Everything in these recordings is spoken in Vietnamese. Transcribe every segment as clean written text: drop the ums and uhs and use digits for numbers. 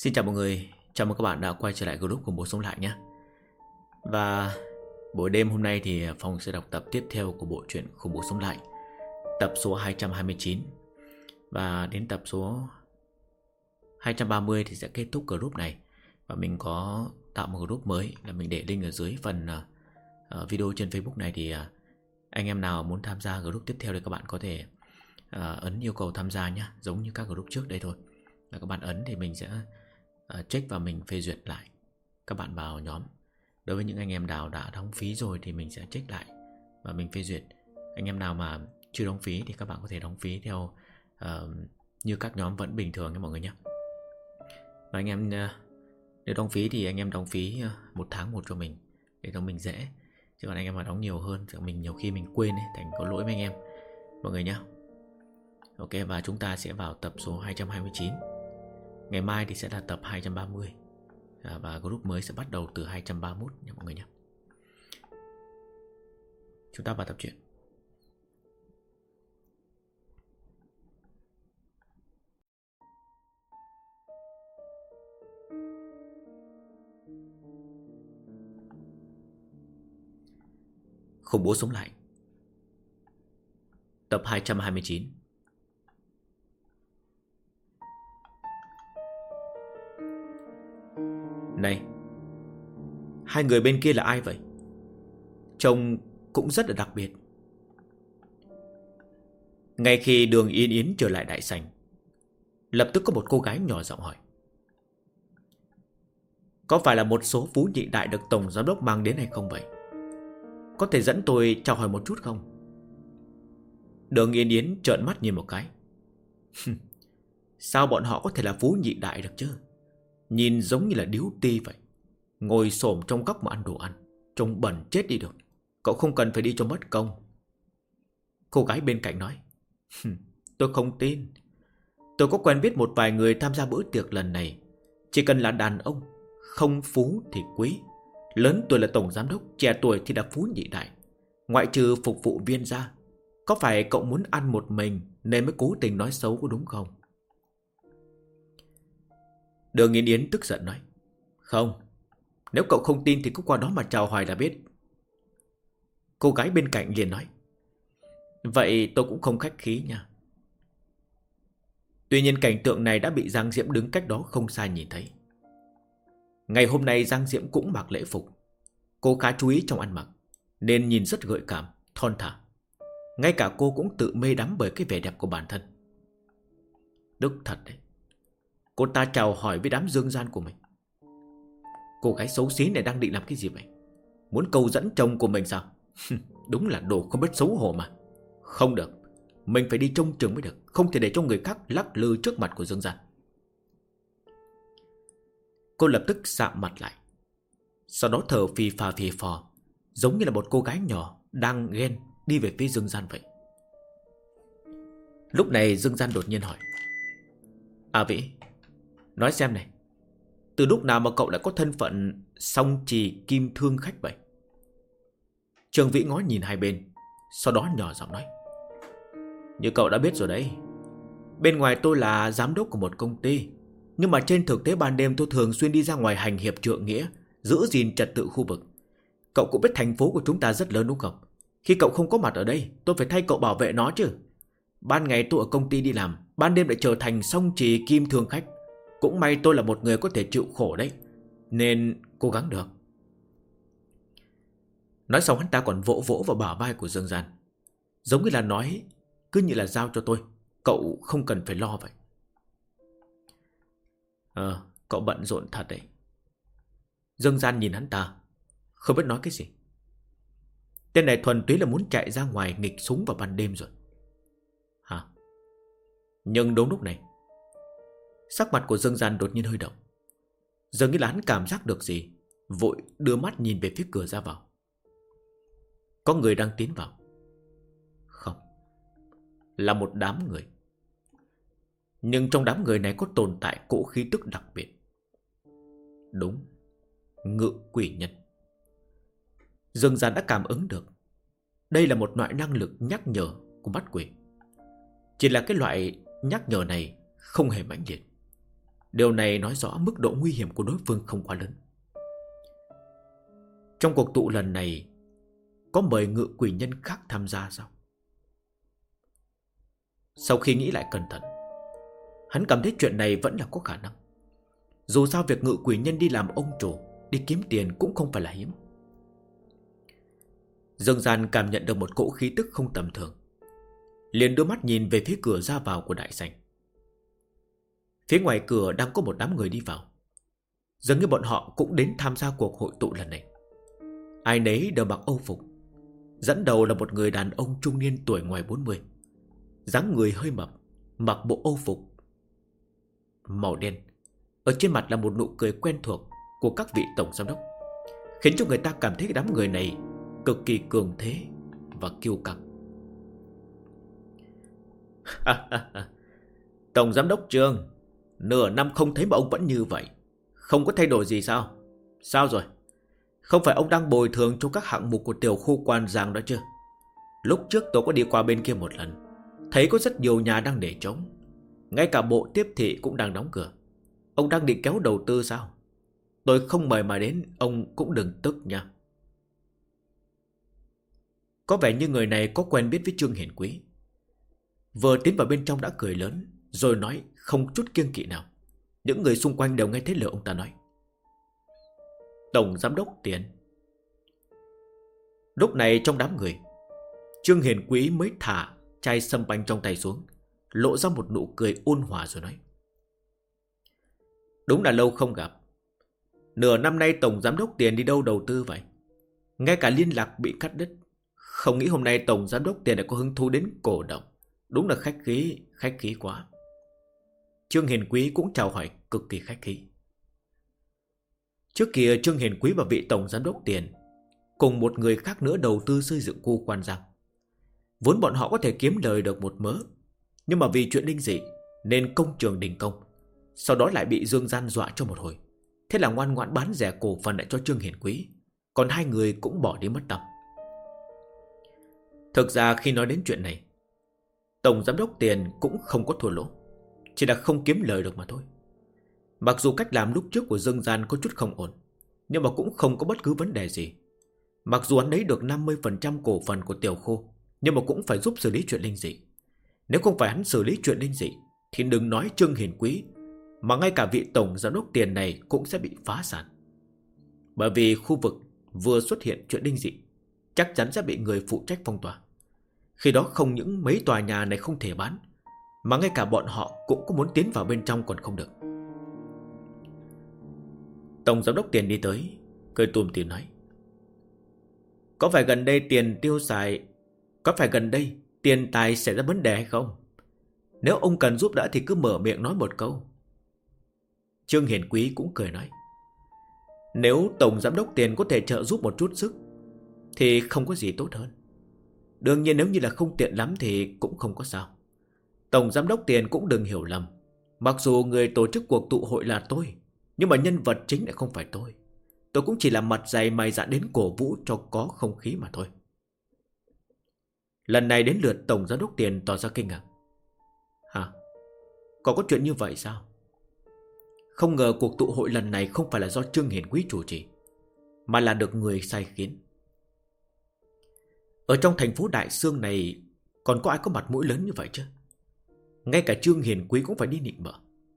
Xin chào mọi người, chào mừng các bạn đã quay trở lại group Khủng Bố Sống Lại nhé. Và buổi đêm hôm nay thì Phong sẽ đọc tập tiếp theo của bộ truyện Khủng Bố Sống Lại, tập số 229. Và đến tập số 230 thì sẽ kết thúc group này. Và mình có tạo một group mới là mình để link ở dưới phần video trên Facebook này. Thì anh em nào muốn tham gia group tiếp theo thì các bạn có thể ấn yêu cầu tham gia nhé, giống như các group trước đây thôi. Và các bạn ấn thì mình sẽ check và mình phê duyệt lại các bạn vào nhóm. Đối với những anh em nào đã đóng phí rồi thì mình sẽ check lại và mình phê duyệt. Anh em nào mà chưa đóng phí thì các bạn có thể đóng phí theo như các nhóm vẫn bình thường nha mọi người nhé. Và anh em nếu đóng phí thì anh em đóng phí một tháng một cho mình để cho mình dễ. Chứ còn anh em mà đóng nhiều hơn thì mình nhiều khi mình quên ấy, thành có lỗi với anh em mọi người nhé. Ok, và chúng ta sẽ vào tập số 229. Ngày mai thì sẽ là tập 230. Và group mới sẽ bắt đầu từ 231 nha mọi người nhé. Chúng ta vào tập truyện. Khủng Bố Sống Lại, tập 229. Này, hai người bên kia là ai vậy? Trông cũng rất là đặc biệt. Ngay khi Đường Yên Yến trở lại đại sảnh, lập tức có một cô gái nhỏ giọng hỏi: có phải là một số phú nhị đại được tổng giám đốc mang đến hay không vậy? Có thể dẫn tôi chào hỏi một chút không? Đường Yên Yến trợn mắt nhìn một cái. Sao bọn họ có thể là phú nhị đại được chứ? Nhìn giống như là điếu ti vậy, ngồi xổm trong góc mà ăn đồ ăn, trông bẩn chết đi được. Cậu không cần phải đi cho mất công. Cô gái bên cạnh nói: tôi không tin. Tôi có quen biết một vài người tham gia bữa tiệc lần này. Chỉ cần là đàn ông, không phú thì quý. Lớn tuổi là tổng giám đốc, trẻ tuổi thì là phú nhị đại. Ngoại trừ phục vụ viên ra. Có phải cậu muốn ăn một mình nên mới cố tình nói xấu có đúng không? Đường Yên Yến tức giận nói: không, nếu cậu không tin thì cứ qua đó mà chào hỏi là biết. Cô gái bên cạnh liền nói: vậy tôi cũng không khách khí nha. Tuy nhiên cảnh tượng này đã bị Giang Diễm đứng cách đó không xa nhìn thấy. Ngày hôm nay Giang Diễm cũng mặc lễ phục. Cô khá chú ý trong ăn mặc nên nhìn rất gợi cảm, thon thả. Ngay cả cô cũng tự mê đắm bởi cái vẻ đẹp của bản thân. Đức thật đấy, cô ta chào hỏi với đám dương gian của mình. Cô gái xấu xí này đang định làm cái gì vậy? Muốn câu dẫn chồng của mình sao? Đúng là đồ không biết xấu hổ mà. Không được, mình phải đi trông chừng mới được. Không thể để cho người khác lắc lư trước mặt của dương gian. Cô lập tức sạm mặt lại, sau đó thở phì phò, giống như là một cô gái nhỏ đang ghen đi về phía dương gian vậy. Lúc này dương gian đột nhiên hỏi: A Vĩ, nói xem này, từ lúc nào mà cậu lại có thân phận song trì kim thương khách vậy? Trương Vĩ ngó nhìn hai bên, sau đó nhỏ giọng nói: như cậu đã biết rồi đấy, bên ngoài tôi là giám đốc của một công ty, nhưng mà trên thực tế ban đêm tôi thường xuyên đi ra ngoài hành hiệp trượng nghĩa, giữ gìn trật tự khu vực. Cậu cũng biết thành phố của chúng ta rất lớn đúng không? Khi cậu không có mặt ở đây, tôi phải thay cậu bảo vệ nó chứ. Ban ngày tôi ở công ty đi làm, ban đêm lại trở thành song trì kim thương khách. Cũng may tôi là một người có thể chịu khổ đấy, nên cố gắng được. Nói xong hắn ta còn vỗ vỗ vào bả vai của Dương Gian, giống như là nói, cứ như là giao cho tôi, cậu không cần phải lo vậy. Cậu bận rộn thật đấy. Dương Gian nhìn hắn ta, không biết nói cái gì. Tên này thuần túy là muốn chạy ra ngoài nghịch súng vào ban đêm rồi. Hả? Nhưng đúng lúc này, sắc mặt của Dương Gian đột nhiên hơi động. Dường như là hắn cảm giác được gì, vội đưa mắt nhìn về phía cửa ra vào. Có người đang tiến vào. Không, là một đám người. Nhưng trong đám người này có tồn tại cỗ khí tức đặc biệt. Đúng, ngự quỷ nhân. Dương Gian đã cảm ứng được đây là một loại năng lực nhắc nhở của mắt quỷ. Chỉ là cái loại nhắc nhở này không hề mãnh liệt. Điều này nói rõ mức độ nguy hiểm của đối phương không quá lớn. Trong cuộc tụ lần này có mời ngự quỷ nhân khác tham gia sao? Sau khi nghĩ lại cẩn thận, hắn cảm thấy chuyện này vẫn là có khả năng. Dù sao việc ngự quỷ nhân đi làm ông chủ, đi kiếm tiền cũng không phải là hiếm. Dương Gian cảm nhận được một cỗ khí tức không tầm thường, liền đưa mắt nhìn về phía cửa ra vào của đại sảnh. Phía ngoài cửa đang có một đám người đi vào. Dường như bọn họ cũng đến tham gia cuộc hội tụ lần này. Ai nấy đều mặc âu phục. Dẫn đầu là một người đàn ông trung niên tuổi ngoài 40, dáng người hơi mập, mặc bộ âu phục màu đen. Ở trên mặt là một nụ cười quen thuộc của các vị tổng giám đốc, khiến cho người ta cảm thấy đám người này cực kỳ cường thế và kiêu căng. Tổng giám đốc Trương, nửa năm không thấy mà ông vẫn như vậy, không có thay đổi gì sao? Sao rồi? Không phải ông đang bồi thường cho các hạng mục của tiểu khu Quan Giang đó chứ? Lúc trước tôi có đi qua bên kia một lần, thấy có rất nhiều nhà đang để trống, ngay cả bộ tiếp thị cũng đang đóng cửa. Ông đang định kéo đầu tư sao? Tôi không mời mà đến, ông cũng đừng tức nha. Có vẻ như người này có quen biết với Trương Hiển Quý. Vừa tiến vào bên trong đã cười lớn, rồi nói không chút kiêng kỵ nào. Những người xung quanh đều nghe thấy lời ông ta nói. Tổng giám đốc Tiền. Lúc này trong đám người, Trương Hiển Quý mới thả chai sâm banh trong tay xuống, lộ ra một nụ cười ôn hòa rồi nói. Đúng là lâu không gặp. Nửa năm nay Tổng giám đốc Tiền đi đâu đầu tư vậy? Ngay cả liên lạc bị cắt đứt. Không nghĩ hôm nay Tổng giám đốc Tiền lại có hứng thú đến cổ động. Đúng là khách khí quá. Trương Hiền Quý cũng chào hỏi cực kỳ khách khí. Trước kia Trương Hiền Quý và vị Tổng giám đốc Tiền cùng một người khác nữa đầu tư xây dựng khu Quan Giang. Vốn bọn họ có thể kiếm lời được một mớ, nhưng mà vì chuyện linh dị nên công trường đình công. Sau đó lại bị Dương Gian dọa cho một hồi. Thế là ngoan ngoãn bán rẻ cổ phần lại cho Trương Hiền Quý. Còn hai người cũng bỏ đi mất tâm. Thực ra khi nói đến chuyện này, Tổng giám đốc Tiền cũng không có thua lỗ, chỉ là không kiếm lời được mà thôi. Mặc dù cách làm lúc trước của Dương Gian có chút không ổn, nhưng mà cũng không có bất cứ vấn đề gì. Mặc dù hắn lấy được 50% cổ phần của tiểu khu, nhưng mà cũng phải giúp xử lý chuyện linh dị. Nếu không phải hắn xử lý chuyện linh dị thì đừng nói Trương Hiền Quý, mà ngay cả vị Tổng giám đốc Tiền này cũng sẽ bị phá sản. Bởi vì khu vực vừa xuất hiện chuyện linh dị, chắc chắn sẽ bị người phụ trách phong tỏa. Khi đó không những mấy tòa nhà này không thể bán, mà ngay cả bọn họ cũng có muốn tiến vào bên trong còn không được. Tổng giám đốc Tiền đi tới, cười tùm tìm nói. Có phải gần đây tiền tài xảy ra vấn đề hay không? Nếu ông cần giúp đỡ thì cứ mở miệng nói một câu. Trương Hiền Quý cũng cười nói. Nếu Tổng giám đốc Tiền có thể trợ giúp một chút sức thì không có gì tốt hơn. Đương nhiên nếu như là không tiện lắm thì cũng không có sao. Tổng giám đốc Tiền cũng đừng hiểu lầm. Mặc dù người tổ chức cuộc tụ hội là tôi, nhưng mà nhân vật chính lại không phải tôi. Tôi cũng chỉ là mặt dày mày dạn đến cổ vũ cho có không khí mà thôi. Lần này đến lượt Tổng giám đốc Tiền tỏ ra kinh ngạc. Hả? Còn có chuyện như vậy sao? Không ngờ cuộc tụ hội lần này không phải là do Trương Hiển Quý chủ trì, mà là được người sai khiến. Ở trong thành phố Đại Sương này còn có ai có mặt mũi lớn như vậy chứ? Ngay cả Trương Hiền Quý cũng phải đi nịnh bợ.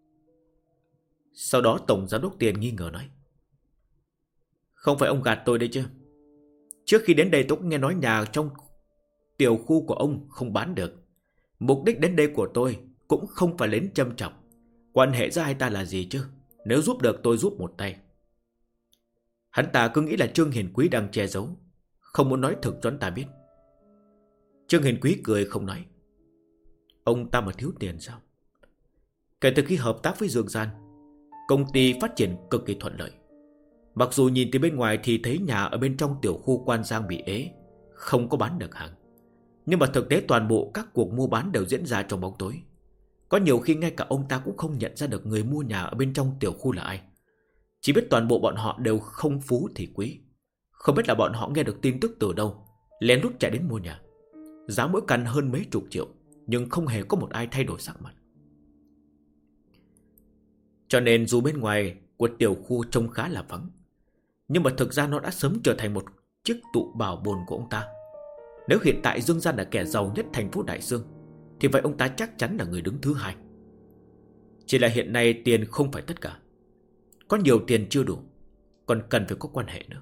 Sau đó Tổng giám đốc Tiền nghi ngờ nói. Không phải ông gạt tôi đấy chứ? Trước khi đến đây tôi cũng nghe nói nhà trong tiểu khu của ông không bán được. Mục đích đến đây của tôi cũng không phải đến châm chọc. Quan hệ giữa hai ta là gì chứ? Nếu giúp được tôi giúp một tay. Hắn ta cứ nghĩ là Trương Hiền Quý đang che giấu, không muốn nói thực cho hắn ta biết. Trương Hiền Quý cười không nói. Ông ta mà thiếu tiền sao? Kể từ khi hợp tác với Dương Gian, công ty phát triển cực kỳ thuận lợi. Mặc dù nhìn từ bên ngoài thì thấy nhà ở bên trong tiểu khu Quan Giang bị ế, không có bán được hàng, nhưng mà thực tế toàn bộ các cuộc mua bán đều diễn ra trong bóng tối. Có nhiều khi ngay cả ông ta cũng không nhận ra được người mua nhà ở bên trong tiểu khu là ai. Chỉ biết toàn bộ bọn họ đều không phú thì quý. Không biết là bọn họ nghe được tin tức từ đâu, lén lút chạy đến mua nhà. Giá mỗi căn hơn mấy chục triệu, nhưng không hề có một ai thay đổi sắc mặt. Cho nên dù bên ngoài của tiểu khu trông khá là vắng, nhưng mà thực ra nó đã sớm trở thành một chiếc tụ bảo bồn của ông ta. Nếu hiện tại Dương Gian là kẻ giàu nhất thành phố Đại Dương, thì vậy ông ta chắc chắn là người đứng thứ hai. Chỉ là hiện nay tiền không phải tất cả. Có nhiều tiền chưa đủ, còn cần phải có quan hệ nữa.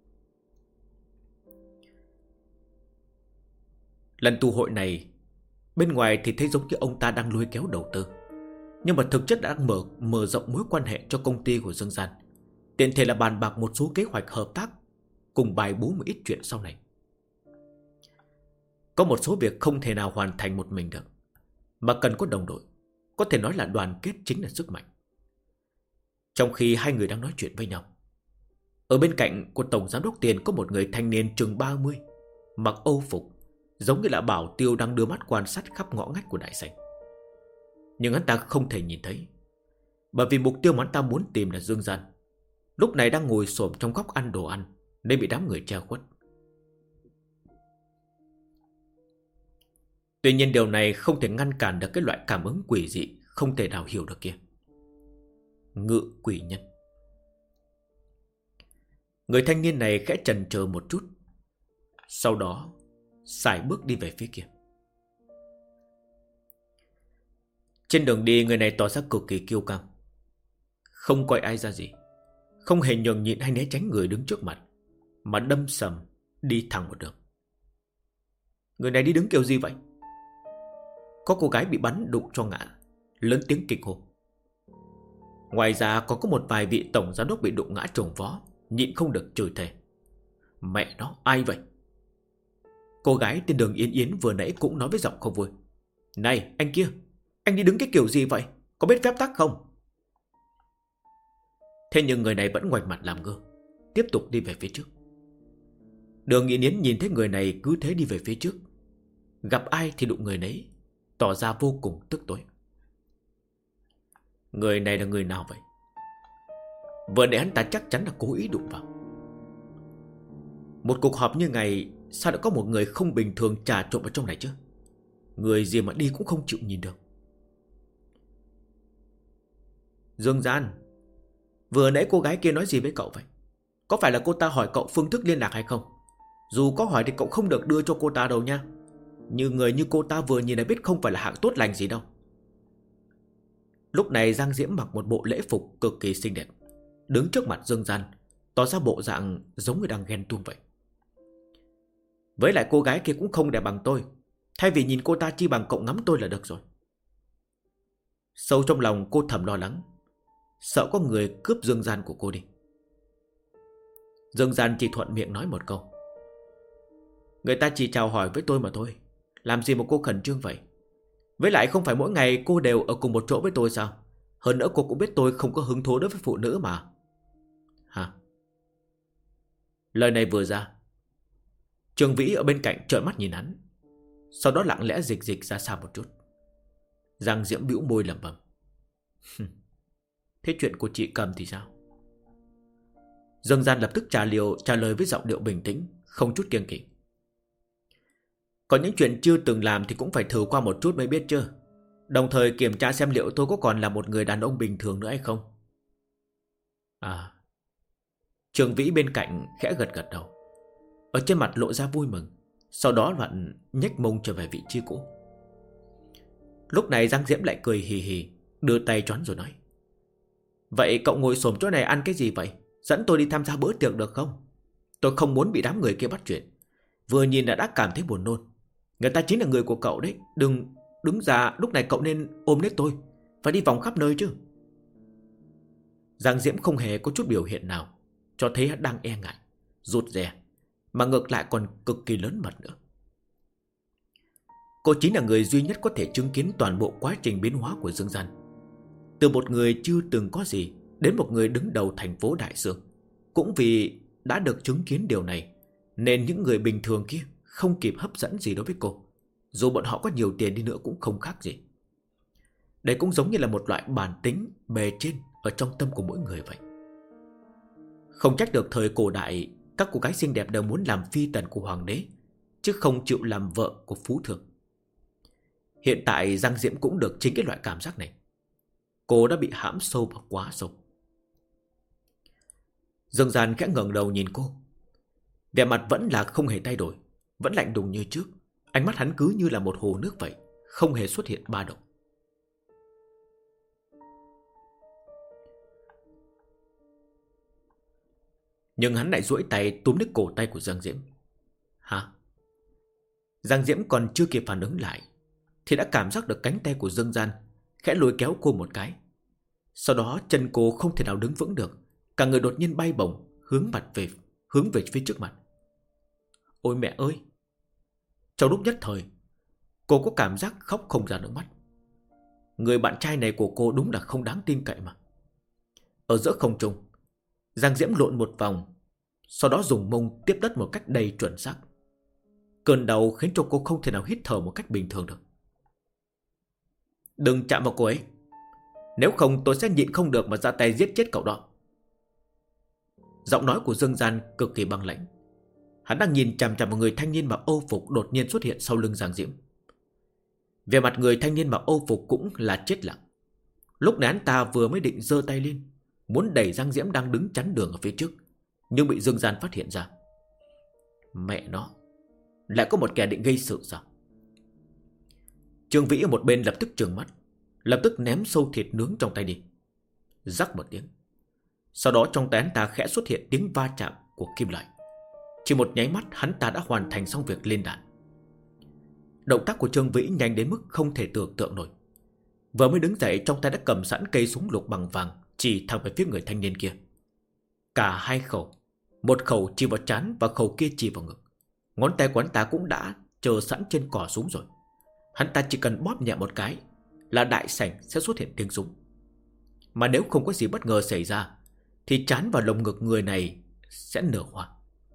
Lần tụ hội này, bên ngoài thì thấy giống như ông ta đang lôi kéo đầu tư, nhưng mà thực chất đã mở rộng mối quan hệ cho công ty của Dương Gian, tiện thể là bàn bạc một số kế hoạch hợp tác, cùng bài bố một ít chuyện sau này. Có một số việc không thể nào hoàn thành một mình được, mà cần có đồng đội. Có thể nói là đoàn kết chính là sức mạnh. Trong khi hai người đang nói chuyện với nhau, ở bên cạnh của tổng giám đốc Tiền có một người thanh niên chừng 30, mặc âu phục, giống như là bảo tiêu đang đưa mắt quan sát khắp ngõ ngách của đại sảnh. Nhưng hắn ta không thể nhìn thấy, bởi vì mục tiêu mà hắn ta muốn tìm là Dương Gian, lúc này đang ngồi xổm trong góc ăn đồ ăn, nên bị đám người che khuất. Tuy nhiên điều này không thể ngăn cản được cái loại cảm ứng quỷ dị không thể nào hiểu được kia. Ngự quỷ nhân. Người thanh niên này khẽ chần chờ một chút, sau đó sải bước đi về phía kia. Trên đường đi, người này tỏ ra cực kỳ kiêu căng, không coi ai ra gì, không hề nhường nhịn hay né tránh người đứng trước mặt, mà đâm sầm đi thẳng một đường. Người này đi đứng kiểu gì vậy? Có cô gái bị bắn đụng cho ngã, lớn tiếng kịch hô. Ngoài ra còn có một vài vị tổng giám đốc bị đụng ngã trồng vó, nhịn không được chửi thề. Mẹ nó, ai vậy? Cô gái tên Đường Yến Yến vừa nãy cũng nói với giọng không vui. Này anh kia, anh đi đứng cái kiểu gì vậy? Có biết phép tắc không? Thế nhưng người này vẫn ngoảnh mặt làm ngơ, tiếp tục đi về phía trước. Đường Yến Yến nhìn thấy người này cứ thế đi về phía trước, gặp ai thì đụng người nấy, tỏ ra vô cùng tức tối. Người này là người nào vậy? Vừa nãy hắn ta chắc chắn là cố ý đụng vào. Một cuộc họp như ngày, sao đã có một người không bình thường trà trộn vào trong này chứ? Người gì mà đi cũng không chịu nhìn được. Dương Gian, vừa nãy cô gái kia nói gì với cậu vậy? Có phải là cô ta hỏi cậu phương thức liên lạc hay không? Dù có hỏi thì cậu không được đưa cho cô ta đâu nha. Như người như cô ta vừa nhìn đã biết không phải là hạng tốt lành gì đâu. Lúc này Giang Diễm mặc một bộ lễ phục cực kỳ xinh đẹp, đứng trước mặt Dương Gian, tỏ ra bộ dạng giống như đang ghen tuông vậy. Với lại cô gái kia cũng không đẹp bằng tôi, thay vì nhìn cô ta chi bằng cậu ngắm tôi là được rồi. Sâu trong lòng cô thầm lo lắng, sợ có người cướp Dương Gian của cô đi. Dương Gian chỉ thuận miệng nói một câu. Người ta chỉ chào hỏi với tôi mà thôi, làm gì mà cô khẩn trương vậy? Với lại không phải mỗi ngày cô đều ở cùng một chỗ với tôi sao? Hơn nữa cô cũng biết tôi không có hứng thú đối với phụ nữ mà. Hả? Lời này vừa ra, Trường Vĩ ở bên cạnh trợn mắt nhìn hắn, sau đó lặng lẽ dịch ra xa một chút. Giang Diễm bĩu môi lẩm bẩm. Thế chuyện của chị Cầm thì sao? Dương Gian lập tức trả lời với giọng điệu bình tĩnh, không chút kiêng kỵ. Có những chuyện chưa từng làm thì cũng phải thử qua một chút mới biết chứ. Đồng thời kiểm tra xem liệu tôi có còn là một người đàn ông bình thường nữa hay không. À. Trường Vĩ bên cạnh khẽ gật đầu, ở trên mặt lộ ra vui mừng, sau đó loạn nhếch mông trở về vị trí cũ. Lúc này Giang Diễm lại cười hì hì, đưa tay choán rồi nói. Vậy cậu ngồi xổm chỗ này ăn cái gì vậy? Dẫn tôi đi tham gia bữa tiệc được không? Tôi không muốn bị đám người kia bắt chuyện. Vừa nhìn đã cảm thấy buồn nôn. Người ta chính là người của cậu đấy. Đừng đứng ra, lúc này cậu nên ôm lấy tôi, phải đi vòng khắp nơi chứ. Giang Diễm không hề có chút biểu hiện nào cho thấy hắn đang e ngại, rụt rè, mà ngược lại còn cực kỳ lớn mật nữa. Cô chính là người duy nhất có thể chứng kiến toàn bộ quá trình biến hóa của Dương Gian, từ một người chưa từng có gì đến một người đứng đầu thành phố Đại Dương. Cũng vì đã được chứng kiến điều này nên những người bình thường kia không kịp hấp dẫn gì đối với cô, dù bọn họ có nhiều tiền đi nữa cũng không khác gì. Đây cũng giống như là một loại bản tính bề trên ở trong tâm của mỗi người vậy. Không trách được thời cổ đại các cô gái xinh đẹp đều muốn làm phi tần của hoàng đế, chứ không chịu làm vợ của phú thương. Hiện tại Giang Diễm cũng được chính cái loại cảm giác này. Cô đã bị hãm sâu và quá sâu. Dương Gian khẽ ngẩng đầu nhìn cô. Vẻ mặt vẫn là không hề thay đổi, vẫn lạnh lùng như trước. Ánh mắt hắn cứ như là một hồ nước vậy, không hề xuất hiện ba động. Nhưng hắn lại duỗi tay túm lấy cổ tay của Giang Diễm. Hả? Giang Diễm còn chưa kịp phản ứng lại thì đã cảm giác được cánh tay của Dương Gian khẽ lôi kéo cô một cái. Sau đó chân cô không thể nào đứng vững được, cả người đột nhiên bay bổng, hướng về phía trước mặt. Ôi mẹ ơi! Trong lúc nhất thời, cô có cảm giác khóc không ra nước mắt. Người bạn trai này của cô đúng là không đáng tin cậy mà. Ở giữa không trung, Giang Diễm lộn một vòng, sau đó dùng mông tiếp đất một cách đầy chuẩn xác. Cơn đau khiến cho cô không thể nào hít thở một cách bình thường được. Đừng chạm vào cô ấy, nếu không tôi sẽ nhịn không được mà ra tay giết chết cậu đó. Giọng nói của Dương Gian cực kỳ băng lãnh. Hắn đang nhìn chằm chằm vào người thanh niên mặc Âu phục đột nhiên xuất hiện sau lưng Giang Diễm. Về mặt người thanh niên mặc Âu phục cũng là chết lặng. Lúc này hắn ta vừa mới định giơ tay lên, muốn đẩy Giang Diễm đang đứng chắn đường ở phía trước, nhưng bị Dương Gian phát hiện ra. Mẹ nó, lại có một kẻ định gây sự sao? Trương Vĩ ở một bên lập tức trừng mắt, lập tức ném sâu thịt nướng trong tay đi. Rắc một tiếng, sau đó trong tay hắn ta khẽ xuất hiện tiếng va chạm của kim loại. Chỉ một nháy mắt hắn ta đã hoàn thành xong việc lên đạn. Động tác của Trương Vĩ nhanh đến mức không thể tưởng tượng nổi. Vừa mới đứng dậy, trong tay đã cầm sẵn cây súng lục bằng vàng, chỉ thẳng về phía người thanh niên kia. Cả hai khẩu, một khẩu chỉ vào trán và khẩu kia chỉ vào ngực. Ngón tay của hắn ta cũng đã chờ sẵn trên cò súng rồi. Hắn ta chỉ cần bóp nhẹ một cái là đại sảnh sẽ xuất hiện tiếng súng. Mà nếu không có gì bất ngờ xảy ra thì trán và lồng ngực người này sẽ nở hoa.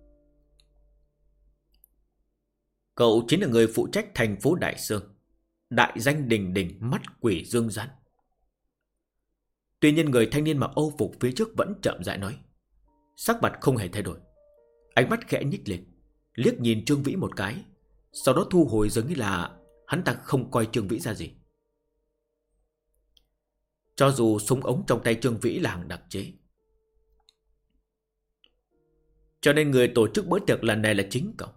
Cậu chính là người phụ trách thành phố Đại Sương, đại danh đình đình mắt quỷ Dương Gian. Tuy nhiên người thanh niên mặc Âu phục phía trước vẫn chậm rãi nói, sắc mặt không hề thay đổi. Ánh mắt khẽ nhích lên, liếc nhìn Trương Vĩ một cái, sau đó thu hồi dường như là hắn ta không coi Trương Vĩ ra gì. Cho dù súng ống trong tay Trương Vĩ là hàng đặc chế, cho nên người tổ chức bữa tiệc lần này là chính cậu.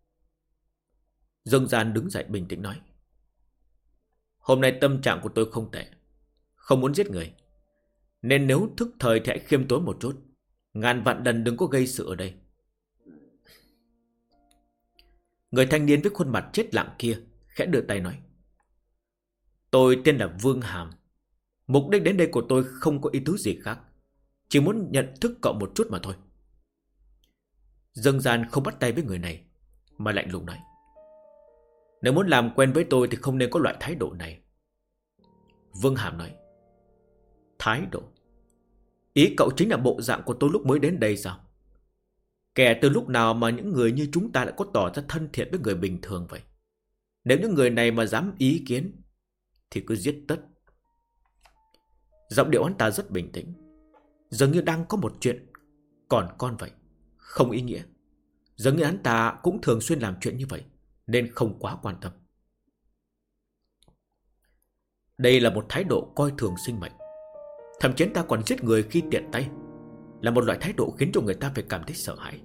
Dương Gian đứng dậy bình tĩnh nói, hôm nay tâm trạng của tôi không tệ, không muốn giết người, nên nếu thức thời thì hãy khiêm tốn một chút, ngàn vạn lần đừng có gây sự ở đây. Người thanh niên với khuôn mặt chết lặng kia khẽ đưa tay nói, tôi tên là Vương Hàm, mục đích đến đây của tôi không có ý tứ gì khác, chỉ muốn nhận thức cậu một chút mà thôi. Dương Gian không bắt tay với người này, mà lạnh lùng nói, nếu muốn làm quen với tôi thì không nên có loại thái độ này. Vương Hàm nói, thái độ? Ý cậu chính là bộ dạng của tôi lúc mới đến đây sao? Kẻ từ lúc nào mà những người như chúng ta lại có tỏ ra thân thiện với người bình thường vậy? Nếu những người này mà dám ý kiến thì cứ giết tất. Giọng điệu hắn ta rất bình tĩnh, dường như đang có một chuyện còn con vậy, không ý nghĩa. Dường như hắn ta cũng thường xuyên làm chuyện như vậy, nên không quá quan tâm. Đây là một thái độ coi thường sinh mệnh, thậm chí ta còn giết người khi tiện tay, là một loại thái độ khiến cho người ta phải cảm thấy sợ hãi.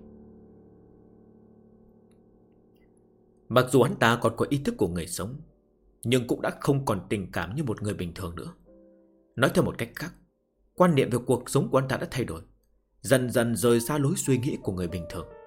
Mặc dù hắn ta còn có ý thức của người sống, nhưng cũng đã không còn tình cảm như một người bình thường nữa. Nói theo một cách khác, quan niệm về cuộc sống của hắn ta đã thay đổi, dần dần rời xa lối suy nghĩ của người bình thường.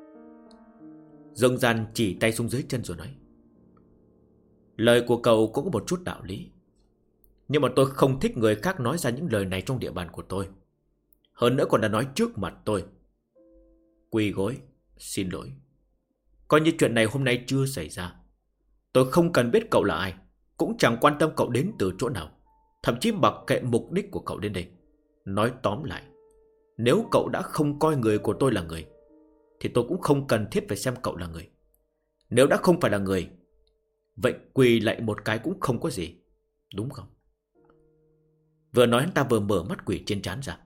Dương Gian chỉ tay xuống dưới chân rồi nói, lời của cậu cũng có một chút đạo lý, nhưng mà tôi không thích người khác nói ra những lời này trong địa bàn của tôi, hơn nữa còn đã nói trước mặt tôi. Quỳ gối, xin lỗi, coi như chuyện này hôm nay chưa xảy ra. Tôi không cần biết cậu là ai, cũng chẳng quan tâm cậu đến từ chỗ nào, thậm chí mặc kệ mục đích của cậu đến đây. Nói tóm lại, nếu cậu đã không coi người của tôi là người, thì tôi cũng không cần thiết phải xem cậu là người. Nếu đã không phải là người, vậy quỳ lại một cái cũng không có gì, đúng không? Vừa nói hắn ta vừa mở mắt quỷ trên trán ra.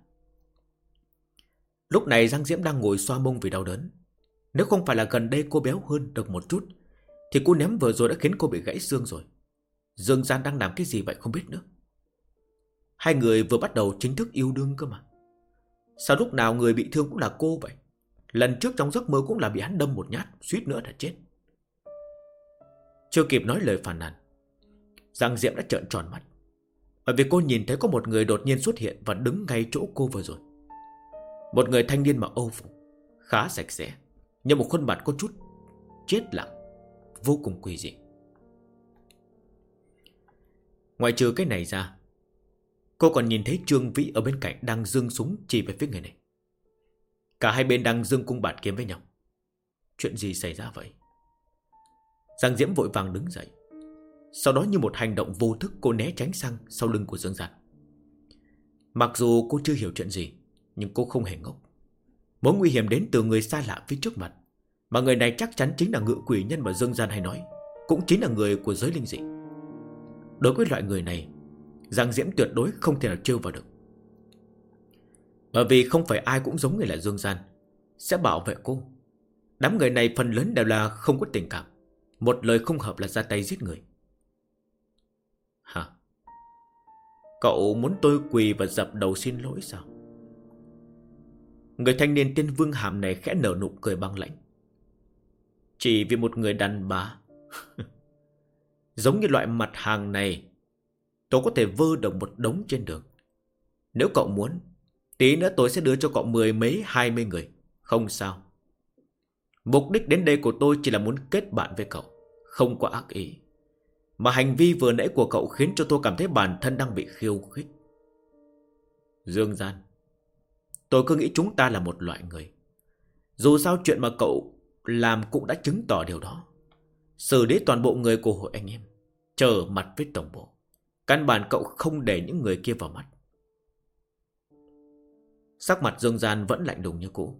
Lúc này Giang Diễm đang ngồi xoa mông vì đau đớn. Nếu không phải là gần đây cô béo hơn được một chút, thì cú ném vừa rồi đã khiến cô bị gãy xương rồi. Dương Gian đang làm cái gì vậy không biết nữa. Hai người vừa bắt đầu chính thức yêu đương cơ mà. Sao lúc nào người bị thương cũng là cô vậy? Lần trước trong giấc mơ cũng là bị hắn đâm một nhát, suýt nữa đã chết. Chưa kịp nói lời phàn nàn, Giang Diễm đã trợn tròn mắt, bởi vì cô nhìn thấy có một người đột nhiên xuất hiện và đứng ngay chỗ cô vừa rồi. Một người thanh niên mặc Âu phục, khá sạch sẽ, nhưng một khuôn mặt có chút chết lặng, vô cùng quỷ dị. Ngoài trừ cái này ra, cô còn nhìn thấy Trương Vĩ ở bên cạnh đang giương súng chỉ về phía người này. Cả hai bên đang giương cung bạt kiếm với nhau. Chuyện gì xảy ra vậy? Giang Diễm vội vàng đứng dậy. Sau đó như một hành động vô thức, cô né tránh sang sau lưng của Dương Gian. Mặc dù cô chưa hiểu chuyện gì, nhưng cô không hề ngốc. Mối nguy hiểm đến từ người xa lạ phía trước mặt, mà người này chắc chắn chính là ngự quỷ nhân mà Dương Gian hay nói, cũng chính là người của giới linh dị. Đối với loại người này, Giang Diễm tuyệt đối không thể nào trêu vào được. Bởi vì không phải ai cũng giống người là Dương Gian sẽ bảo vệ cô. Đám người này phần lớn đều là không có tình cảm, một lời không hợp là ra tay giết người. Hả? Cậu muốn tôi quỳ và dập đầu xin lỗi sao? Người thanh niên tên Vương Hàm này khẽ nở nụ cười băng lãnh. Chỉ vì một người đàn bà giống như loại mặt hàng này, tôi có thể vơ được một đống trên đường. Nếu cậu muốn, tí nữa tôi sẽ đưa cho cậu 10 mấy 20 người. Không sao. Mục đích đến đây của tôi chỉ là muốn kết bạn với cậu, không có ác ý. Mà hành vi vừa nãy của cậu khiến cho tôi cảm thấy bản thân đang bị khiêu khích. Dương Gian, tôi cứ nghĩ chúng ta là một loại người. Dù sao chuyện mà cậu làm cũng đã chứng tỏ điều đó. Xử lý toàn bộ người của hội anh em, trở mặt với tổng bộ. Căn bản cậu không để những người kia vào mắt. Sắc mặt Dương Gian vẫn lạnh lùng như cũ.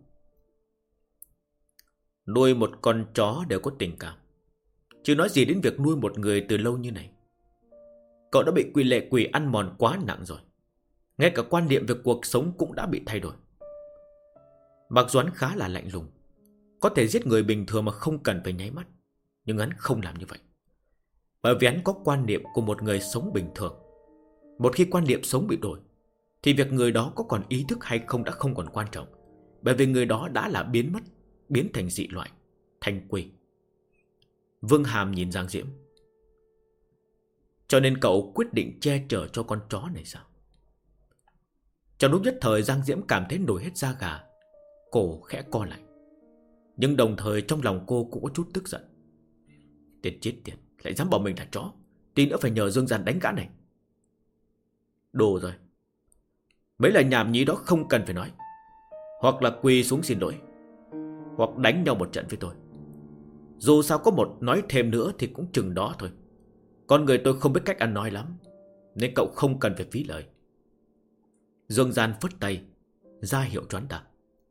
Nuôi một con chó đều có tình cảm, chứ nói gì đến việc nuôi một người từ lâu như này. Cậu đã bị quỷ lệ quỷ ăn mòn quá nặng rồi. Ngay cả quan niệm về cuộc sống cũng đã bị thay đổi. Mặc dù hắn khá là lạnh lùng, có thể giết người bình thường mà không cần phải nháy mắt, nhưng hắn không làm như vậy. Bởi vì hắn có quan niệm của một người sống bình thường. Một khi quan niệm sống bị đổi, thì việc người đó có còn ý thức hay không đã không còn quan trọng. Bởi vì người đó đã là biến mất, biến thành dị loại, thành quỷ. Vương Hàm nhìn Giang Diễm. Cho nên cậu quyết định che chở cho con chó này sao? Trong lúc nhất thời Giang Diễm cảm thấy nổi hết da gà, cổ khẽ co lại. Nhưng đồng thời trong lòng cô cũng có chút tức giận. Tên chết tiệt, lại dám bảo mình là chó. Tí nữa phải nhờ Dương Gian đánh gã này. Đồ rồi. Mấy lời nhảm nhí đó không cần phải nói. Hoặc là quỳ xuống xin lỗi, hoặc đánh nhau một trận với tôi. Dù sao có một nói thêm nữa thì cũng chừng đó thôi. Con người tôi không biết cách ăn nói lắm, nên cậu không cần phải phí lời. Dương Gian phất tay ra hiệu cho hắn ta.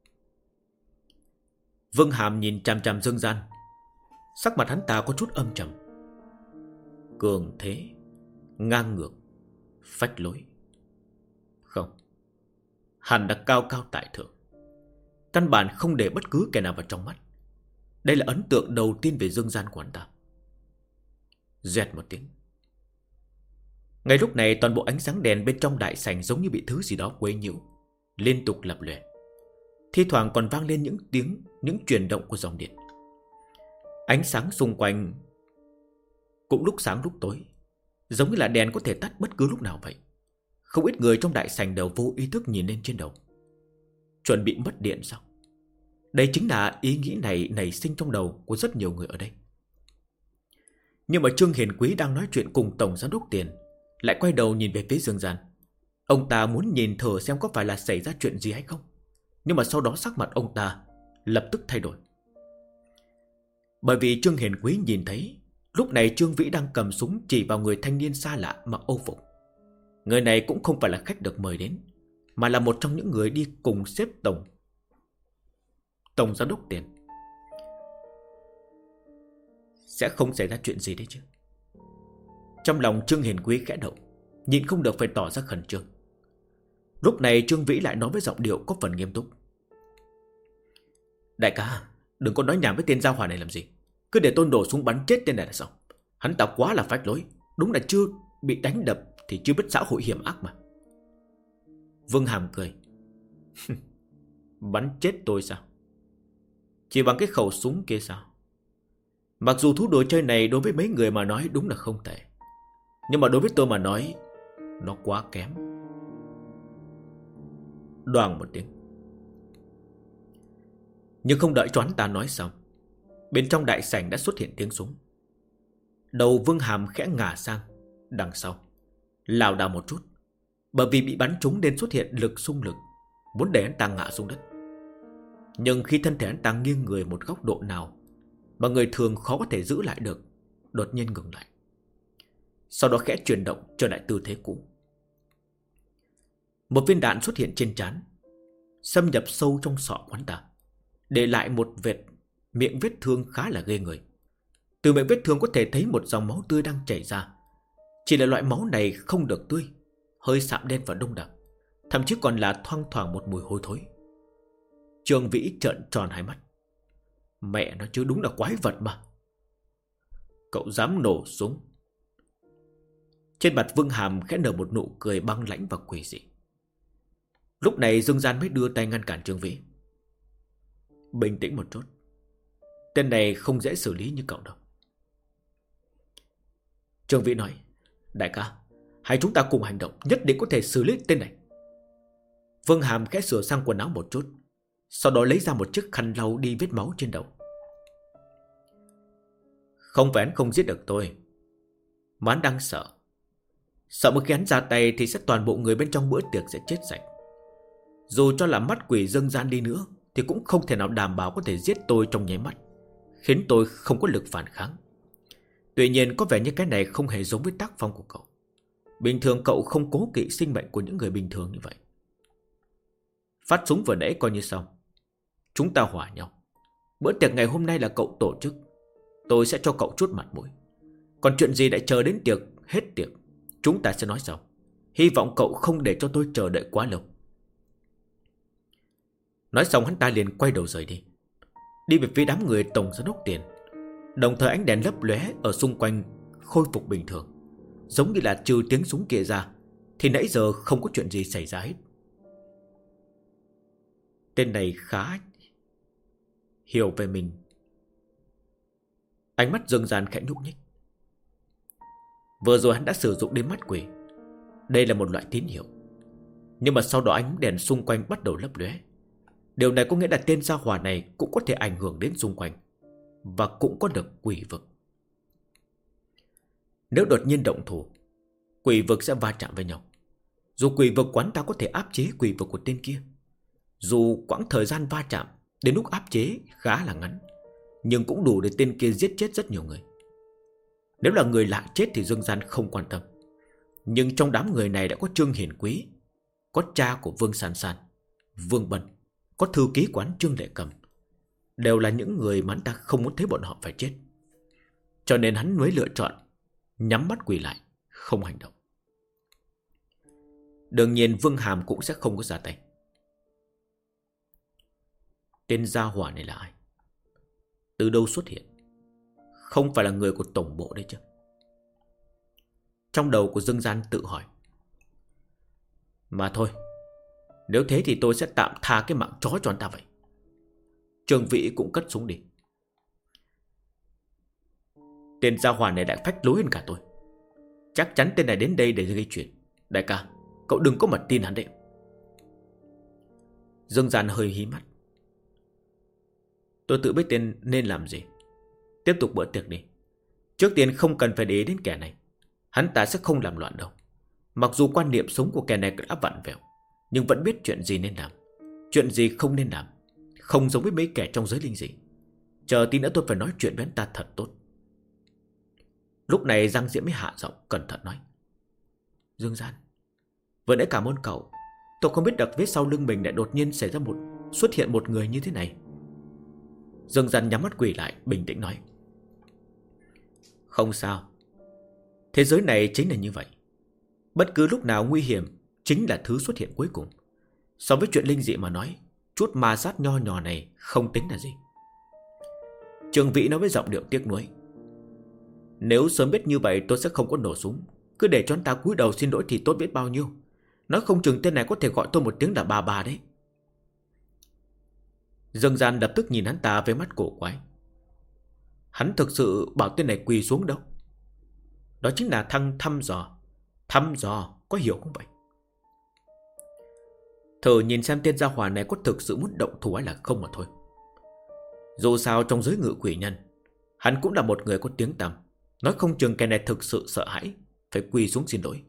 Vương Hàm nhìn chằm chằm Dương Gian. Sắc mặt hắn ta có chút âm trầm. Cường thế, ngang ngược, phách lối. Không, hắn đã cao cao tại thượng, căn bản không để bất cứ kẻ nào vào trong mắt. Đây là ấn tượng đầu tiên về Dương Gian của hắn ta. Rẹt một tiếng. Ngay lúc này toàn bộ ánh sáng đèn bên trong đại sảnh giống như bị thứ gì đó quấy nhiễu, liên tục lập lòe. Thi thoảng còn vang lên những tiếng, những chuyển động của dòng điện. Ánh sáng xung quanh cũng lúc sáng lúc tối, giống như là đèn có thể tắt bất cứ lúc nào vậy. Không ít người trong đại sảnh đều vô ý thức nhìn lên trên đầu. Chuẩn bị mất điện sao? Đây chính là ý nghĩ này nảy sinh trong đầu của rất nhiều người ở đây. Nhưng mà Trương Hiền Quý đang nói chuyện cùng Tổng Giám đốc Tiền lại quay đầu nhìn về phía Dương Gian. Ông ta muốn nhìn thử xem có phải là xảy ra chuyện gì hay không. Nhưng mà sau đó sắc mặt ông ta lập tức thay đổi. Bởi vì Trương Hiền Quý nhìn thấy lúc này Trương Vĩ đang cầm súng chỉ vào người thanh niên xa lạ mặc Âu phục. Người này cũng không phải là khách được mời đến, mà là một trong những người đi cùng xếp Tổng Giám đốc Tiền. Sẽ không xảy ra chuyện gì đấy chứ? Trong lòng Trương Hiền Quý khẽ động, nhịn không được phải tỏ ra khẩn trương. Lúc này Trương Vĩ lại nói với giọng điệu có phần nghiêm túc. Đại ca, đừng có nói nhảm với tên gia hỏa này làm gì. Cứ để tôi đổ súng bắn chết tên này là xong. Hắn ta quá là phách lối, đúng là chưa bị đánh đập thì chưa biết xã hội hiểm ác mà. Vương Hàm cười. Bắn chết tôi sao? Chỉ bằng cái khẩu súng kia sao? Mặc dù thú đồ chơi này đối với mấy người mà nói đúng là không tệ, nhưng mà đối với tôi mà nói nó quá kém. Đoàng một tiếng. Nhưng không đợi cho hắn ta nói xong, bên trong đại sảnh đã xuất hiện tiếng súng. Đầu Vương Hàm khẽ ngả sang đằng sau, lảo đảo một chút, bởi vì bị bắn trúng nên xuất hiện lực xung lực, muốn để hắn ta ngã xuống đất. Nhưng khi thân thể hắn ta nghiêng người một góc độ nào mà người thường khó có thể giữ lại được, đột nhiên ngừng lại. Sau đó khẽ chuyển động trở lại tư thế cũ. Một viên đạn xuất hiện trên trán, xâm nhập sâu trong sọ của hắn ta, để lại một miệng vết thương khá là ghê người. Từ miệng vết thương có thể thấy một dòng máu tươi đang chảy ra. Chỉ là loại máu này không được tươi, hơi sạm đen và đông đặc, thậm chí còn là thoang thoảng một mùi hôi thối. Trương Vĩ trợn tròn hai mắt. Mẹ nó chứ, đúng là quái vật mà. Cậu dám nổ súng? Trên mặt Vương Hàm khẽ nở một nụ cười băng lãnh và quỷ dị. Lúc này Dương Gian mới đưa tay ngăn cản Trương Vĩ. Bình tĩnh một chút, tên này không dễ xử lý như cậu đâu. Trương Vĩ nói, đại ca, hai chúng ta cùng hành động, nhất định có thể xử lý tên này. Vương Hàm khẽ sửa sang quần áo một chút, sau đó lấy ra một chiếc khăn lau đi vết máu trên đầu. Không phải hắn không giết được tôi, mà hắn đang sợ. Sợ một khi hắn ra tay thì sẽ toàn bộ người bên trong bữa tiệc sẽ chết sạch. Dù cho là mắt quỷ Dương Gian đi nữa thì cũng không thể nào đảm bảo có thể giết tôi trong nháy mắt, khiến tôi không có lực phản kháng. Tuy nhiên có vẻ như cái này không hề giống với tác phong của cậu. Bình thường cậu không cố kỵ sinh mệnh của những người bình thường như vậy. Phát súng vừa nãy coi như xong, chúng ta hòa nhau. Bữa tiệc ngày hôm nay là cậu tổ chức, tôi sẽ cho cậu chút mặt mũi. Còn chuyện gì lại chờ đến tiệc hết tiệc, chúng ta sẽ nói sau. Hy vọng cậu không để cho tôi chờ đợi quá lâu. Nói xong hắn ta liền quay đầu rời đi, đi về phía đám người tổng giám đốc Tiền. Đồng thời ánh đèn lấp lóe ở xung quanh khôi phục bình thường, giống như là trừ tiếng súng kia ra thì nãy giờ không có chuyện gì xảy ra hết. Tên này khá hiểu về mình. Ánh mắt Dương Gian khẽ nhúc nhích. Vừa rồi hắn đã sử dụng đến mắt quỷ, đây là một loại tín hiệu. Nhưng mà sau đó ánh đèn xung quanh bắt đầu lấp lóe. Điều này có nghĩa là tên gia hỏa này cũng có thể ảnh hưởng đến xung quanh, và cũng có được quỷ vực. Nếu đột nhiên động thủ, quỷ vực sẽ va chạm với nhau. Dù quỷ vực quán ta có thể áp chế quỷ vực của tên kia, dù quãng thời gian va chạm đến lúc áp chế khá là ngắn, nhưng cũng đủ để tên kia giết chết rất nhiều người. Nếu là người lạ chết thì Dương Gian không quan tâm. Nhưng trong đám người này đã có Trương Hiển Quý, có cha của Vương San San, Vương Bân, có thư ký quán Trương Lệ Cầm. Đều là những người mà hắn ta không muốn thấy bọn họ phải chết. Cho nên hắn mới lựa chọn nhắm mắt quỳ lại, không hành động. Đương nhiên Vương Hàm cũng sẽ không có ra tay. Tên gia hỏa này là ai? Từ đâu xuất hiện? Không phải là người của tổng bộ đấy chứ? Trong đầu của Dương Gian tự hỏi. Mà thôi, nếu thế thì tôi sẽ tạm tha cái mạng chó cho anh ta vậy. Trương Vĩ cũng cất súng đi. Tên gia hỏa này đã phách lối hơn cả tôi. Chắc chắn tên này đến đây để gây chuyện. Đại ca, cậu đừng có mà tin hắn đấy. Dương Gian hơi hí mắt. Tôi tự biết tên nên làm gì. Tiếp tục bữa tiệc đi. Trước tiên không cần phải để ý đến kẻ này. Hắn ta sẽ không làm loạn đâu. Mặc dù quan niệm sống của kẻ này đã vặn vẹo, nhưng vẫn biết chuyện gì nên làm, chuyện gì không nên làm. Không giống với mấy kẻ trong giới linh dị. Chờ tí nữa tôi phải nói chuyện với hắn ta thật tốt. Lúc này Giang Diễm mới hạ giọng cẩn thận nói. Dương Gian, vừa nãy cảm ơn cậu. Tôi không biết được phía sau lưng mình lại đột nhiên xuất hiện một người như thế này. Dương Gian nhắm mắt quỳ lại, bình tĩnh nói. Không sao. Thế giới này chính là như vậy. Bất cứ lúc nào nguy hiểm chính là thứ xuất hiện cuối cùng. So với chuyện linh dị mà nói, chút ma sát nho nhỏ này không tính là gì. Trương Vĩ nói với giọng điệu tiếc nuối. Nếu sớm biết như vậy tôi sẽ không có nổ súng. Cứ để cho anh ta cúi đầu xin lỗi thì tốt biết bao nhiêu. Nói không chừng tên này có thể gọi tôi một tiếng là bà đấy. Dương Gian lập tức nhìn hắn ta với mắt cổ quái. Hắn thực sự bảo tên này quỳ xuống đâu? Đó chính là thăm dò. Thăm dò, có hiểu không vậy? Thử nhìn xem tên gia hỏa này có thực sự muốn động thủ hay là không mà thôi. Dù sao trong giới ngự quỷ nhân, hắn cũng là một người có tiếng tăm. Nói không chừng kẻ này thực sự sợ hãi, phải quỳ xuống xin lỗi.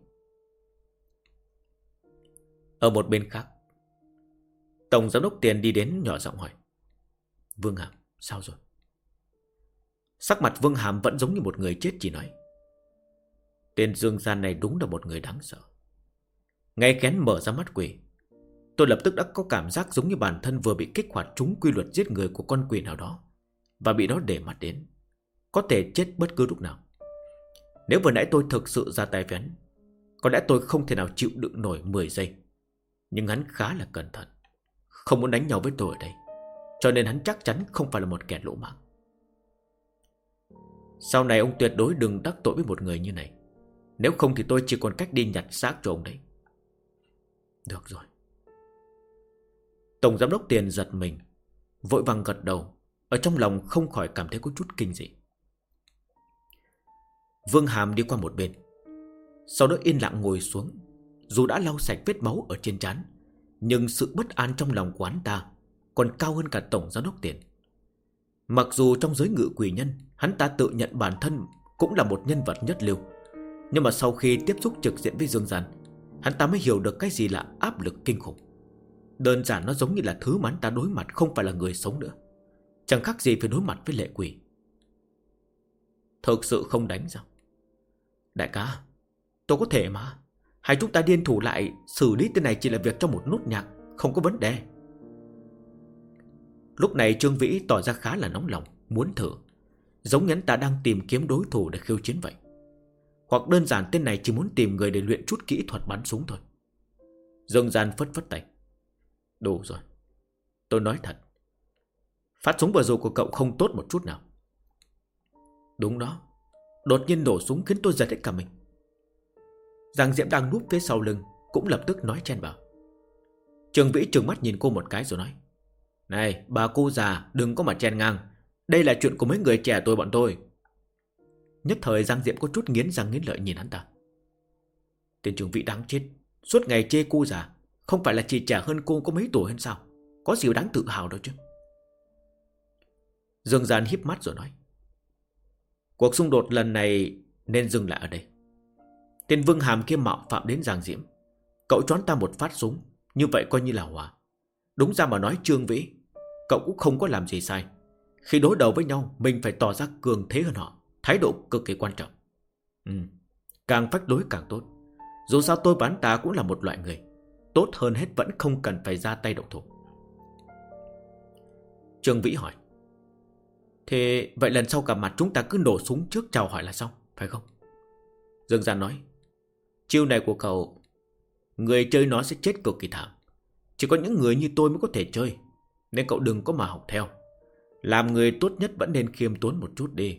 Ở một bên khác, Tổng giám đốc Tiền đi đến nhỏ giọng hỏi: Vương Hàm, sao rồi? Sắc mặt Vương Hàm vẫn giống như một người chết, chỉ nói: Tên Dương Gian này đúng là một người đáng sợ. Ngay kén mở ra mắt quỷ, tôi lập tức đã có cảm giác giống như bản thân vừa bị kích hoạt trúng quy luật giết người của con quỷ nào đó, và bị nó để mắt đến, có thể chết bất cứ lúc nào. Nếu vừa nãy tôi thực sự ra tay với hắn, có lẽ tôi không thể nào chịu đựng nổi 10 giây. Nhưng hắn khá là cẩn thận, không muốn đánh nhau với tôi ở đây, cho nên hắn chắc chắn không phải là một kẻ lỗ mãng. Sau này ông tuyệt đối đừng đắc tội với một người như này, nếu không thì tôi chỉ còn cách đi nhặt xác cho ông đấy. Được rồi. Tổng giám đốc Tiền giật mình, vội vàng gật đầu, ở trong lòng không khỏi cảm thấy có chút kinh dị. Vương Hàm đi qua một bên, sau đó yên lặng ngồi xuống. Dù đã lau sạch vết máu ở trên trán, nhưng sự bất an trong lòng của hắn ta còn cao hơn cả tổng giám đốc Tiền. Mặc dù trong giới ngự quỷ nhân, hắn ta tự nhận bản thân cũng là một nhân vật nhất lưu, nhưng mà sau khi tiếp xúc trực diện với Dương Gian, hắn ta mới hiểu được cái gì là áp lực kinh khủng. Đơn giản nó giống như là thứ mà hắn ta đối mặt không phải là người sống nữa, chẳng khác gì phải đối mặt với lệ quỷ. Thực sự không đánh sao? Đại ca, tôi có thể mà. Hai chúng ta điên thủ lại, xử lý tên này chỉ là việc trong một nốt nhạc, không có vấn đề. Lúc này Trương Vĩ tỏ ra khá là nóng lòng, muốn thử, giống như hắn ta đang tìm kiếm đối thủ để khiêu chiến vậy. Hoặc đơn giản tên này chỉ muốn tìm người để luyện chút kỹ thuật bắn súng thôi. Dương Gian phất phất tay: Đủ rồi, tôi nói thật, phát súng vừa rồi của cậu không tốt một chút nào. Đúng đó, đột nhiên nổ súng khiến tôi giật hết cả mình. Giang Diễm đang núp phía sau lưng cũng lập tức nói chen vào. Trương Vĩ trừng mắt nhìn cô một cái rồi nói: Này bà cô già, đừng có mà chen ngang, đây là chuyện của mấy người trẻ tuổi bọn tôi. Nhất thời Giang Diễm có chút nghiến răng nghiến lợi nhìn hắn ta. Tên Trương Vĩ đáng chết, suốt ngày chê cô già, không phải là chỉ trẻ hơn cô có mấy tuổi hơn sao? Có gì đáng tự hào đâu chứ. Dương Gian híp mắt rồi nói: Cuộc xung đột lần này nên dừng lại ở đây. Tên Vương Hàm kia mạo phạm đến Giang Diễm, cậu choán ta một phát súng, như vậy coi như là hòa. Đúng ra mà nói Trương Vĩ, cậu cũng không có làm gì sai. Khi đối đầu với nhau, mình phải tỏ ra cường thế hơn họ, thái độ cực kỳ quan trọng. Càng phách lối càng tốt. Dù sao tôi và hắn ta cũng là một loại người, tốt hơn hết vẫn không cần phải ra tay động thủ. Trương Vĩ hỏi: Thế vậy lần sau gặp mặt chúng ta cứ nổ súng trước chào hỏi là xong, phải không? Dương Gian nói: Chiêu này của cậu, người chơi nó sẽ chết cực kỳ thảm. Chỉ có những người như tôi mới có thể chơi, nên cậu đừng có mà học theo. Làm người tốt nhất vẫn nên khiêm tốn một chút đi.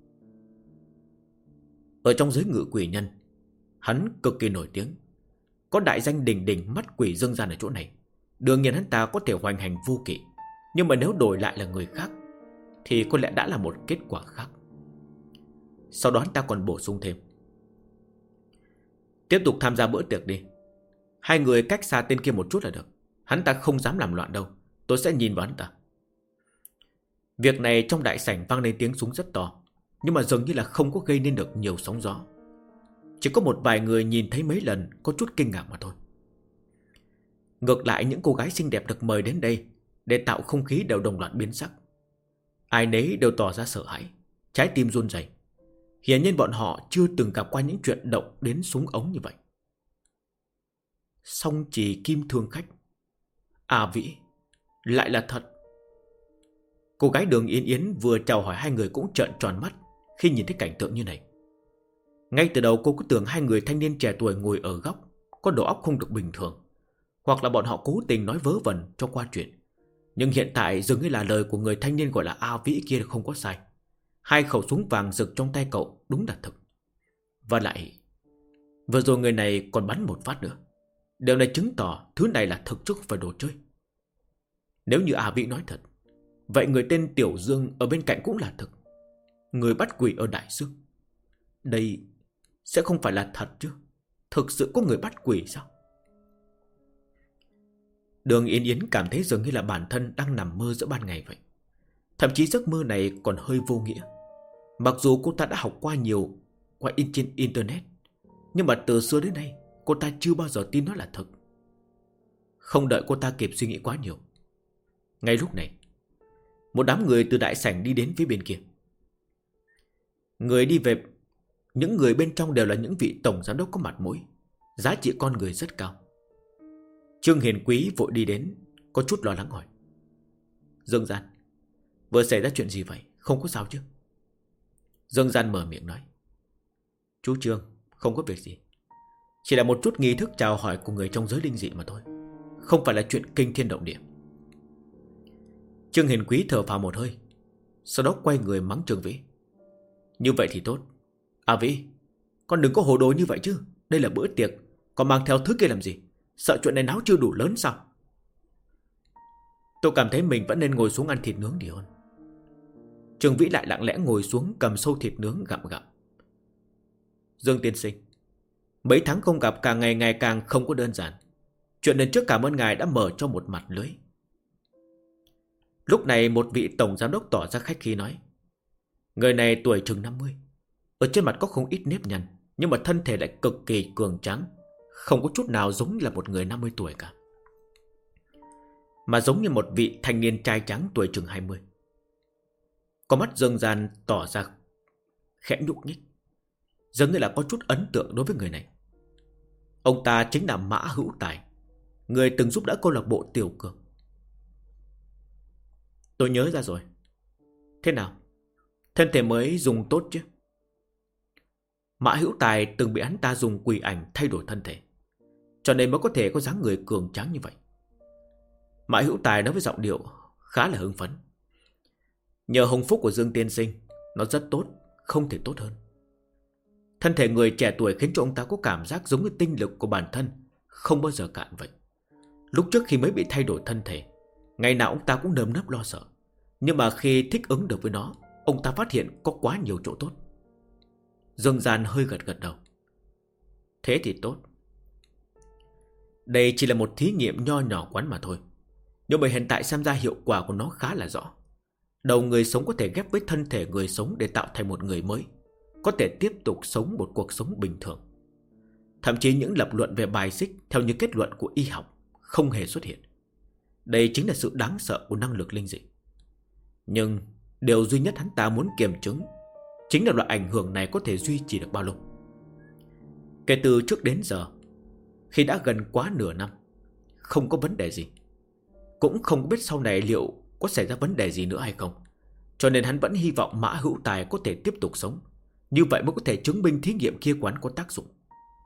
Ở trong giới ngự quỷ nhân, hắn cực kỳ nổi tiếng, có đại danh đỉnh đỉnh mắt quỷ Dương Gian ở chỗ này. Đương nhiên hắn ta có thể hoành hành vô kỵ, nhưng mà nếu đổi lại là người khác thì có lẽ đã là một kết quả khác. Sau đó hắn ta còn bổ sung thêm: Tiếp tục tham gia bữa tiệc đi. Hai người cách xa tên kia một chút là được. Hắn ta không dám làm loạn đâu, tôi sẽ nhìn vào hắn ta. Việc này trong đại sảnh vang lên tiếng súng rất to, nhưng mà dường như là không có gây nên được nhiều sóng gió. Chỉ có một vài người nhìn thấy mấy lần có chút kinh ngạc mà thôi. Ngược lại những cô gái xinh đẹp được mời đến đây để tạo không khí đều đồng loạt biến sắc. Ai nấy đều tỏ ra sợ hãi, trái tim run rẩy. Hiển nhiên bọn họ chưa từng gặp qua những chuyện động đến súng ống như vậy. Song Trì Kim Thương Khách, à Vĩ, lại là thật. Cô gái Đường Yến Yến vừa chào hỏi hai người cũng trợn tròn mắt khi nhìn thấy cảnh tượng như này. Ngay từ đầu cô cứ tưởng hai người thanh niên trẻ tuổi ngồi ở góc có đầu óc không được bình thường, hoặc là bọn họ cố tình nói vớ vẩn cho qua chuyện. Nhưng hiện tại dường như là lời của người thanh niên gọi là A Vĩ kia không có sai. Hai khẩu súng vàng rực trong tay cậu đúng là thực. Và lại vừa rồi người này còn bắn một phát nữa. Điều này chứng tỏ thứ này là thực chứ không phải đồ chơi. Nếu như A Vĩ nói thật, vậy người tên Tiểu Dương ở bên cạnh cũng là thực. Người bắt quỷ ở Đại Dương, đây sẽ không phải là thật chứ? Thực sự có người bắt quỷ sao? Đường Yên Yến cảm thấy dường như là bản thân đang nằm mơ giữa ban ngày vậy. Thậm chí giấc mơ này còn hơi vô nghĩa. Mặc dù cô ta đã học qua nhiều qua trên Internet, nhưng mà từ xưa đến nay cô ta chưa bao giờ tin nó là thật. Không đợi cô ta kịp suy nghĩ quá nhiều, ngay lúc này một đám người từ đại sảnh đi đến phía bên kia. Người đi về, những người bên trong đều là những vị tổng giám đốc có mặt mũi, giá trị con người rất cao. Trương Hiền Quý vội đi đến, có chút lo lắng hỏi: Dương Gian, vừa xảy ra chuyện gì vậy? Không có sao chứ? Dương Gian mở miệng nói: Chú Trương, không có việc gì, chỉ là một chút nghi thức chào hỏi của người trong giới linh dị mà thôi, không phải là chuyện kinh thiên động địa. Trương Hiền Quý thở phào một hơi, sau đó quay người mắng Trương Vĩ: Như vậy thì tốt. À Vĩ, con đừng có hồ đồ như vậy chứ. Đây là bữa tiệc, còn mang theo thứ kia làm gì? Sợ chuyện này náo chưa đủ lớn sao? Tôi cảm thấy mình vẫn nên ngồi xuống ăn thịt nướng thì hơn. Trương Vĩ lại lặng lẽ ngồi xuống cầm sâu thịt nướng gặm gặm. Dương tiên sinh, mấy tháng không gặp càng ngày càng không có đơn giản. Chuyện lần trước cảm ơn ngài đã mở cho một mặt lưới. Lúc này một vị tổng giám đốc tỏ ra khách khí nói: Người này tuổi chừng 50, ở trên mặt có không ít nếp nhăn, nhưng mà thân thể lại cực kỳ cường tráng, không có chút nào giống là một người 50 tuổi cả, mà giống như một vị thanh niên trai trắng tuổi chừng 20. Có mắt Dương Gian tỏ ra khẽ nhúc nhích, giống như là có chút ấn tượng đối với người này. Ông ta chính là Mã Hữu Tài, người từng giúp đỡ câu lạc bộ Tiểu Cường. Tôi nhớ ra rồi. Thế nào, thân thể mới dùng tốt chứ? Mã Hữu Tài từng bị hắn ta dùng quỷ ảnh thay đổi thân thể, cho nên mới có thể có dáng người cường tráng như vậy. Mã Hữu Tài nói với giọng điệu khá là hưng phấn: Nhờ hồng phúc của Dương tiên sinh, nó rất tốt, không thể tốt hơn. Thân thể người trẻ tuổi khiến cho ông ta có cảm giác giống như tinh lực của bản thân không bao giờ cạn vậy. Lúc trước khi mới bị thay đổi thân thể, ngày nào ông ta cũng nơm nớp lo sợ, nhưng mà khi thích ứng được với nó, ông ta phát hiện có quá nhiều chỗ tốt. Dương Gian hơi gật đầu. Thế thì tốt. Đây chỉ là một thí nghiệm nho nhỏ quán mà thôi, nhưng mà hiện tại xem ra hiệu quả của nó khá là rõ. Đầu người sống có thể ghép với thân thể người sống để tạo thành một người mới, có thể tiếp tục sống một cuộc sống bình thường. Thậm chí những lập luận về bài xích theo như kết luận của y học không hề xuất hiện. Đây chính là sự đáng sợ của năng lực linh dị. Nhưng điều duy nhất hắn ta muốn kiểm chứng chính là loại ảnh hưởng này có thể duy trì được bao lâu. Kể từ trước đến giờ, khi đã gần quá nửa năm, không có vấn đề gì, cũng không biết sau này liệu có xảy ra vấn đề gì nữa hay không, cho nên hắn vẫn hy vọng Mã Hữu Tài có thể tiếp tục sống. Như vậy mới có thể chứng minh thí nghiệm kia quán có tác dụng.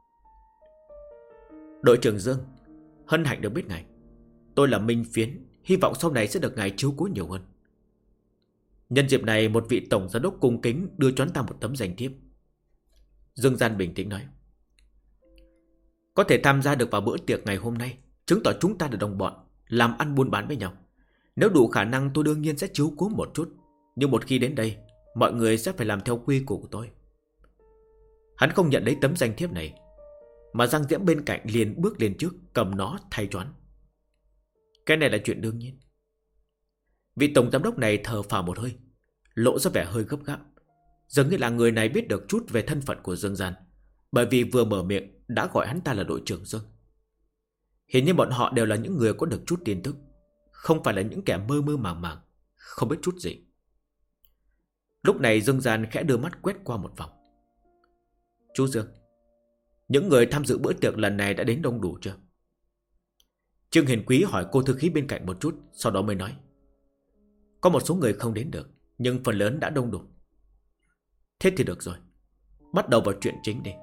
Đội trưởng Dương, hân hạnh được biết ngài. Tôi là Minh Phiến, hy vọng sau này sẽ được ngài chiếu cố nhiều hơn. Nhân dịp này, một vị tổng giám đốc cung kính đưa cho hắn ta một tấm danh thiếp. Dương Gian bình tĩnh nói: Có thể tham gia được vào bữa tiệc ngày hôm nay chứng tỏ chúng ta là đồng bọn, làm ăn buôn bán với nhau. Nếu đủ khả năng tôi đương nhiên sẽ chiếu cố một chút, nhưng một khi đến đây, mọi người sẽ phải làm theo quy củ của tôi. Hắn không nhận lấy tấm danh thiếp này, mà Giang Diễm bên cạnh liền bước lên trước cầm nó thay cho hắn. Cái này là chuyện đương nhiên. Vị tổng giám đốc này thở phào một hơi, lộ ra vẻ hơi gấp gáp, dường như là người này biết được chút về thân phận của Dương Gian, bởi vì vừa mở miệng đã gọi hắn ta là đội trưởng Dương. Hiển nhiên bọn họ đều là những người có được chút tin tức, không phải là những kẻ mơ mơ màng màng, không biết chút gì. Lúc này Dương Gian khẽ đưa mắt quét qua một vòng. Chú Dương, những người tham dự bữa tiệc lần này đã đến đông đủ chưa? Trương Hiền Quý hỏi cô thư ký bên cạnh một chút, sau đó mới nói: Có một số người không đến được, nhưng phần lớn đã đông đủ. Thế thì được rồi, bắt đầu vào chuyện chính đi.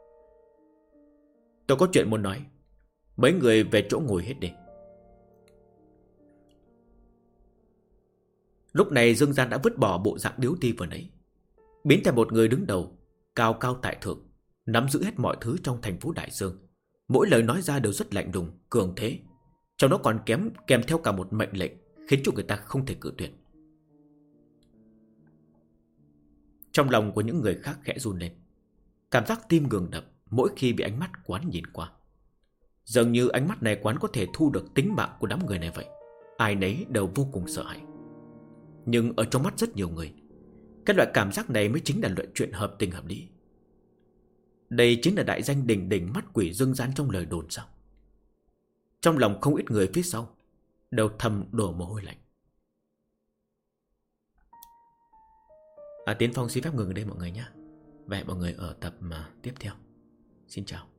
Tôi có chuyện muốn nói, mấy người về chỗ ngồi hết đi. Lúc này Dương Gian đã vứt bỏ bộ dạng điếu ti vừa nãy, biến thành một người đứng đầu, cao cao tại thượng, nắm giữ hết mọi thứ trong thành phố Đại Dương, Mỗi lời nói ra đều rất lạnh lùng, cường thế. Trong đó còn kèm theo cả một mệnh lệnh, khiến cho người ta không thể cự tuyệt. Trong lòng của những người khác khẽ run lên. Cảm giác tim ngừng đập mỗi khi bị ánh mắt quán nhìn qua. Dường như ánh mắt này quán có thể thu được tính mạng của đám người này vậy. Ai nấy đều vô cùng sợ hãi. Nhưng ở trong mắt rất nhiều người, cái loại cảm giác này mới chính là loại chuyện hợp tình hợp lý. Đây chính là đại danh đỉnh đỉnh mắt quỷ dương gian trong lời đồn sao? Trong lòng không ít người phía sau đều thầm đổ mồ hôi lạnh. Tiến Phong xin phép ngừng ở đây mọi người nhé. Và hẹn mọi người ở tập tiếp theo. Xin chào.